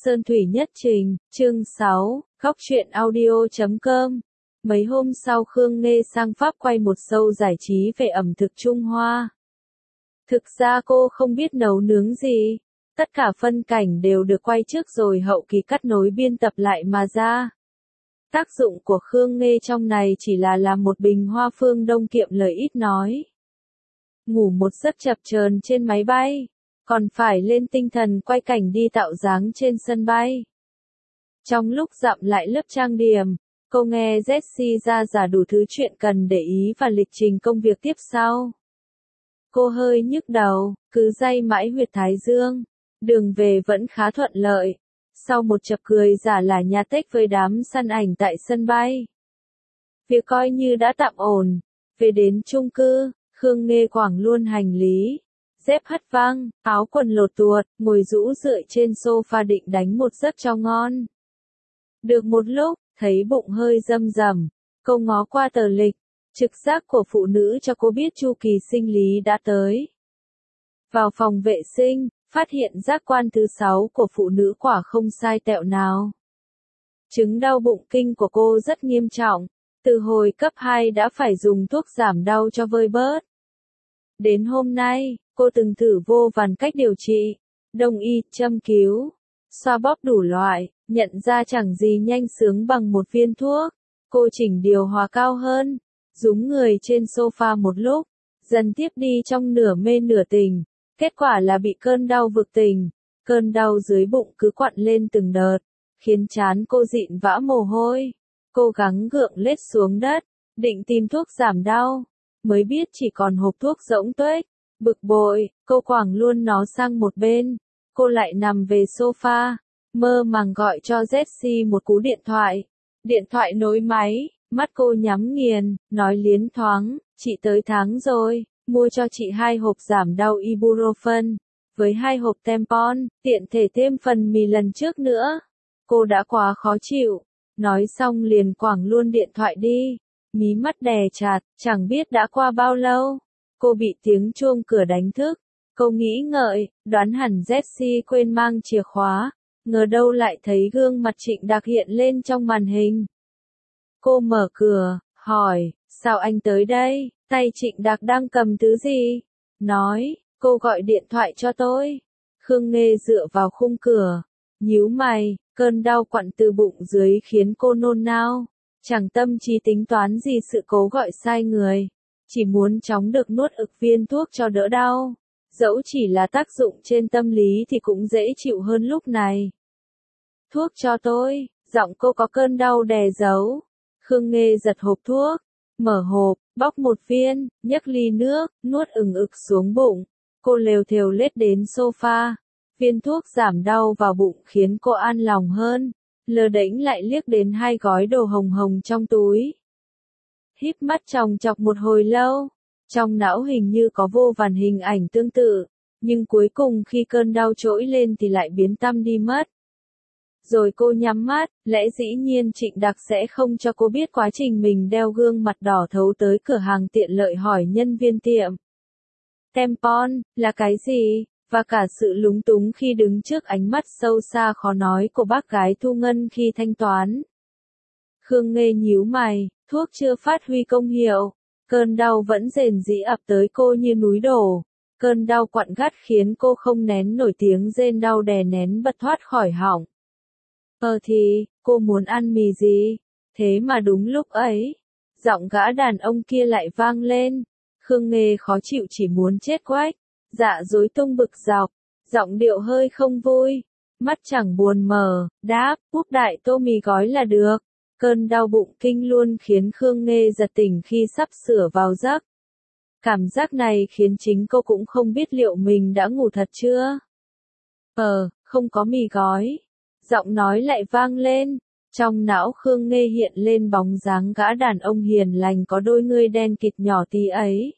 Sơn Thủy Nhất Trình, chương 6, Góc truyện audio.com. Mấy hôm sau Khương Nghê sang Pháp quay một show giải trí về ẩm thực Trung Hoa. Thực ra cô không biết nấu nướng gì, tất cả phân cảnh đều được quay trước rồi hậu kỳ cắt nối biên tập lại mà ra. Tác dụng của Khương Nghê trong này chỉ là làm một bình hoa phương đông kiệm lời ít nói. Ngủ một giấc chập chờn trên máy bay, còn phải lên tinh thần quay cảnh đi tạo dáng trên sân bay. Trong lúc dặm lại lớp trang điểm, cô nghe Jessie ra giả đủ thứ chuyện cần để ý và lịch trình công việc tiếp sau. Cô hơi nhức đầu, cứ day mãi huyệt thái dương. Đường về vẫn khá thuận lợi. Sau một chập cười giả là nhà tech với đám săn ảnh tại sân bay, việc coi như đã tạm ổn. Về đến chung cư, Khương Nghê quẳng luôn hành lý, dép hất văng, áo quần lột tuột, ngồi rũ rượi trên sofa định đánh một giấc cho ngon. Được một lúc, thấy bụng hơi râm rầm, cô ngó qua tờ lịch, trực giác của phụ nữ cho cô biết chu kỳ sinh lý đã tới. Vào phòng vệ sinh, phát hiện giác quan thứ 6 của phụ nữ quả không sai tẹo nào. Chứng đau bụng kinh của cô rất nghiêm trọng, từ hồi cấp 2 đã phải dùng thuốc giảm đau cho vơi bớt. Đến hôm nay, cô từng thử vô vàn cách điều trị, đông y, châm cứu, xoa bóp đủ loại, nhận ra chẳng gì nhanh sướng bằng một viên thuốc. Cô chỉnh điều hòa cao hơn, rúm người trên sofa một lúc, dần tiếp đi trong nửa mê nửa tỉnh. Kết quả là bị cơn đau vực tỉnh, cơn đau dưới bụng cứ quặn lên từng đợt, khiến trán cô dịn vã mồ hôi. Cô gắng gượng lết xuống đất, định tìm thuốc giảm đau, mới biết chỉ còn hộp thuốc rỗng tuếch. Bực bội, cô quẳng luôn nó sang một bên. Cô lại nằm về sofa, mơ màng gọi cho Jessie một cú điện thoại. Điện thoại nối máy, mắt cô nhắm nghiền, nói liến thoáng, chị tới tháng rồi. Mua cho chị 2 hộp giảm đau ibuprofen, với 2 hộp tampon, tiện thể thêm phần mì lần trước nữa. Cô đã quá khó chịu. Nói xong liền quẳng luôn điện thoại đi. Mí mắt đè chặt, chẳng biết đã qua bao lâu. Cô bị tiếng chuông cửa đánh thức. Cô nghĩ ngợi, đoán hẳn Jessie quên mang chìa khóa. Ngờ đâu lại thấy gương mặt Trịnh Đạc hiện lên trong màn hình. Cô mở cửa, hỏi, sao anh tới đây? Tay Trịnh Đạc đang cầm thứ gì? Nói, cô gọi điện thoại cho tôi. Khương Nghê dựa vào khung cửa, nhíu mày, cơn đau quặn từ bụng dưới khiến cô nôn nao. Chẳng tâm trí tính toán gì sự cố gọi sai người. Chỉ muốn chóng được nuốt ực viên thuốc cho đỡ đau. Dẫu chỉ là tác dụng trên tâm lý thì cũng dễ chịu hơn lúc này. Thuốc cho tôi, giọng cô có cơn đau đè giấu. Khương Nghê giật hộp thuốc, mở hộp, bóc một viên, nhấc ly nước, nuốt ừng ực xuống bụng. Cô lều thều lết đến sofa. Viên thuốc giảm đau vào bụng khiến cô an lòng hơn. Lờ đễnh lại liếc đến 2 gói đồ hồng hồng trong túi. Híp mắt chòng chọc một hồi lâu. Trong não hình như có vô vàn hình ảnh tương tự. Nhưng cuối cùng khi cơn đau trỗi lên thì lại biến tăm đi mất. Rồi cô nhắm mắt, lẽ dĩ nhiên Trịnh Đạc sẽ không cho cô biết quá trình mình đeo gương mặt đỏ thấu tới cửa hàng tiện lợi hỏi nhân viên tiệm. Tampon, là cái gì? Và cả sự lúng túng khi đứng trước ánh mắt sâu xa khó nói của bác gái Thu Ngân khi thanh toán. Khương Nghê nhíu mày, thuốc chưa phát huy công hiệu. Cơn đau vẫn rền rĩ ập tới cô như núi đổ. Cơn đau quặn gắt khiến cô không nén nổi tiếng rên đau đè nén bật thoát khỏi họng. Thì, cô muốn ăn mì gì? Thế mà đúng lúc ấy, giọng gã đàn ông kia lại vang lên. Khương Nghê khó chịu chỉ muốn chết quách, dạ rối tung bực dọc, giọng điệu hơi không vui, mắt chẳng buồn mở, đáp, úp đại tô mì gói là được. Cơn đau bụng kinh luôn khiến Khương Nghê giật tỉnh khi sắp sửa vào giấc. Cảm giác này khiến chính cô cũng không biết liệu mình đã ngủ thật chưa. Không có mì gói. Giọng nói lại vang lên, trong não Khương Nghê hiện lên bóng dáng gã đàn ông hiền lành có đôi ngươi đen kịt nhỏ tí ấy.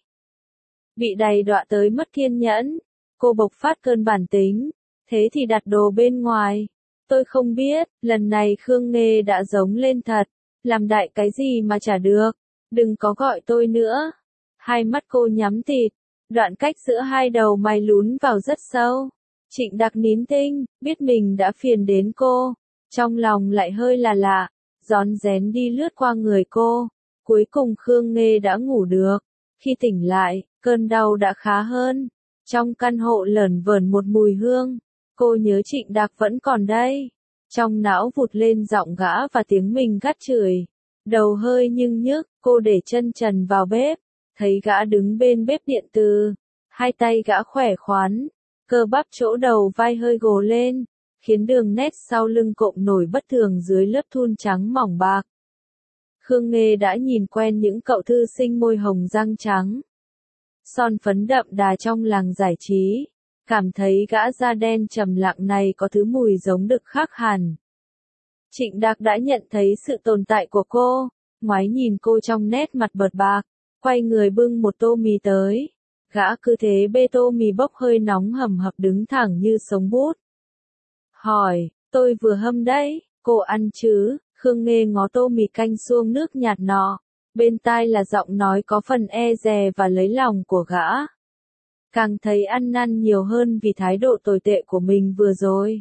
Bị đầy đọa tới mất kiên nhẫn, cô bộc phát cơn bản tính, thế thì đặt đồ bên ngoài. Tôi không biết, lần này Khương Nghê đã giống lên thật, làm đại cái gì mà chả được, đừng có gọi tôi nữa. Hai mắt cô nhắm tịt, đoạn cách giữa hai đầu mày lún vào rất sâu. Trịnh Đạc nín thinh, biết mình đã phiền đến cô. Trong lòng lại hơi là lạ, rón rén đi lướt qua người cô. Cuối cùng Khương Nghê đã ngủ được. Khi tỉnh lại, cơn đau đã khá hơn. Trong căn hộ lởn vởn một mùi hương. Cô nhớ Trịnh Đạc vẫn còn đây. Trong não vụt lên giọng gã và tiếng mình gắt chửi. Đầu hơi nhưng nhức, cô để chân trần vào bếp. Thấy gã đứng bên bếp điện từ. Hai tay gã khỏe khoắn. Cơ bắp chỗ đầu vai hơi gồ lên. Khiến đường nét sau lưng cộm nổi bất thường dưới lớp thun trắng mỏng bạc. Khương Nghê đã nhìn quen những cậu thư sinh môi hồng răng trắng. Son phấn đậm đà trong làng giải trí. Cảm thấy gã da đen trầm lặng này có thứ mùi giống đực khác hẳn. Trịnh Đạc đã nhận thấy sự tồn tại của cô, ngoái nhìn cô trong nét mặt bợt bạc, quay người bưng một tô mì tới. Gã cứ thế bê tô mì bốc hơi nóng hầm hập đứng thẳng như sống bút. Hỏi, tôi vừa hâm đấy, cô ăn chứ? Khương Nghê ngó tô mì canh xuông nước nhạt nọ. Bên tai là giọng nói có phần e dè và lấy lòng của gã. Càng thấy ăn năn nhiều hơn vì thái độ tồi tệ của mình vừa rồi.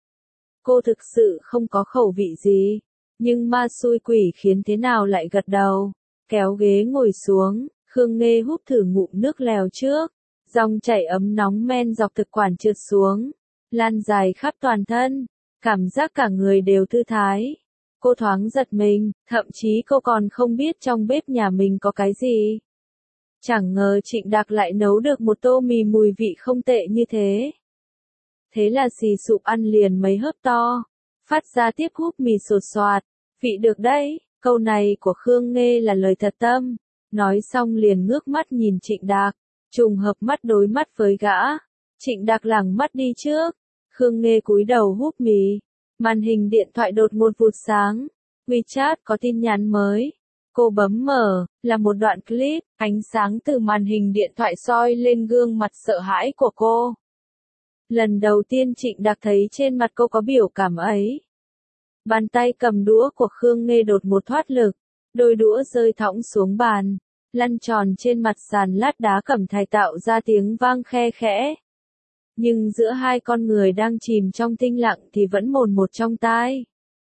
Cô thực sự không có khẩu vị gì, nhưng ma xui quỷ khiến thế nào lại gật đầu. Kéo ghế ngồi xuống, Khương Nghê húp thử ngụm nước lèo trước. Dòng chảy ấm nóng men dọc thực quản trượt xuống, lan dài khắp toàn thân. Cảm giác cả người đều thư thái. Cô thoáng giật mình, thậm chí cô còn không biết trong bếp nhà mình có cái gì. Chẳng ngờ Trịnh Đạc lại nấu được một tô mì mùi vị không tệ như thế. Thế là xì sụp ăn liền mấy hớp to, phát ra tiếp húp mì sột soạt. Vị được đấy, câu này của Khương Nghê là lời thật tâm. Nói xong liền ngước mắt nhìn Trịnh Đạc, trùng hợp mắt đối mắt với gã. Trịnh Đạc lẳng mắt đi trước, Khương Nghê cúi đầu húp mì. Màn hình điện thoại đột ngột vụt sáng. WeChat có tin nhắn mới. Cô bấm mở, là một đoạn clip, ánh sáng từ màn hình điện thoại soi lên gương mặt sợ hãi của cô. Lần đầu tiên Trịnh Đạc thấy trên mặt cô có biểu cảm ấy. Bàn tay cầm đũa của Khương Nghê đột một thoát lực, đôi đũa rơi thõng xuống bàn, lăn tròn trên mặt sàn lát đá cẩm thạch tạo ra tiếng vang khe khẽ. Nhưng giữa hai con người đang chìm trong tĩnh lặng thì vẫn mồn một trong tai.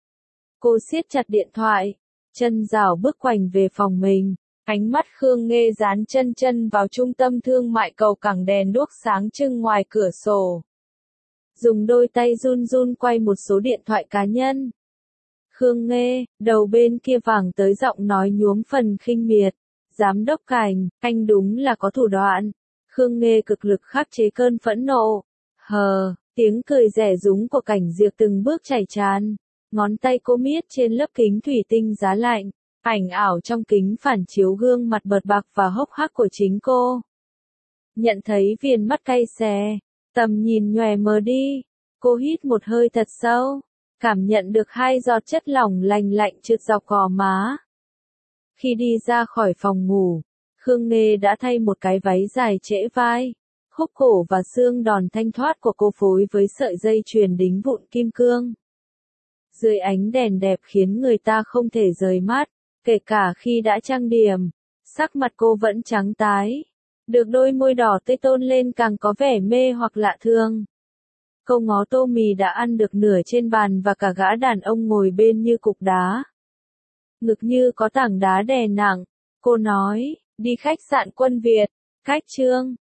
Cô siết chặt điện thoại, chân rảo bước quành về phòng mình. Ánh mắt Khương Nghê dán chân chân vào trung tâm thương mại cầu cảng đèn đuốc sáng trưng ngoài cửa sổ. Dùng đôi tay run run quay một số điện thoại cá nhân. Khương Nghê, đầu bên kia vẳng tới giọng nói nhuốm phần khinh miệt. Giám đốc Cảnh, anh đúng là có thủ đoạn. Khương Nghê cực lực khắc chế cơn phẫn nộ. Tiếng cười rẻ rúng của Cảnh Diệp từng bước chảy tràn. Ngón tay cô miết trên lớp kính thủy tinh giá lạnh. Ảnh ảo trong kính phản chiếu gương mặt bợt bạc và hốc hác của chính cô. Nhận thấy viền mắt cay xè, tầm nhìn nhòe mờ đi. Cô hít một hơi thật sâu, cảm nhận được hai giọt chất lỏng lành lạnh trượt dọc gò má. Khi đi ra khỏi phòng ngủ, Khương Nghê đã thay một cái váy dài trễ vai. Khúc cổ và xương đòn thanh thoát của cô phối với sợi dây chuyền đính vụn kim cương. Dưới ánh đèn đẹp khiến người ta không thể rời mắt, kể cả khi đã trang điểm, sắc mặt cô vẫn trắng tái. Được đôi môi đỏ tươi tôn lên càng có vẻ mê hoặc lạ thường. Cô ngó tô mì đã ăn được nửa trên bàn và cả gã đàn ông ngồi bên như cục đá. Ngực như có tảng đá đè nặng, cô nói, đi khách sạn Quân Việt, cách Trương.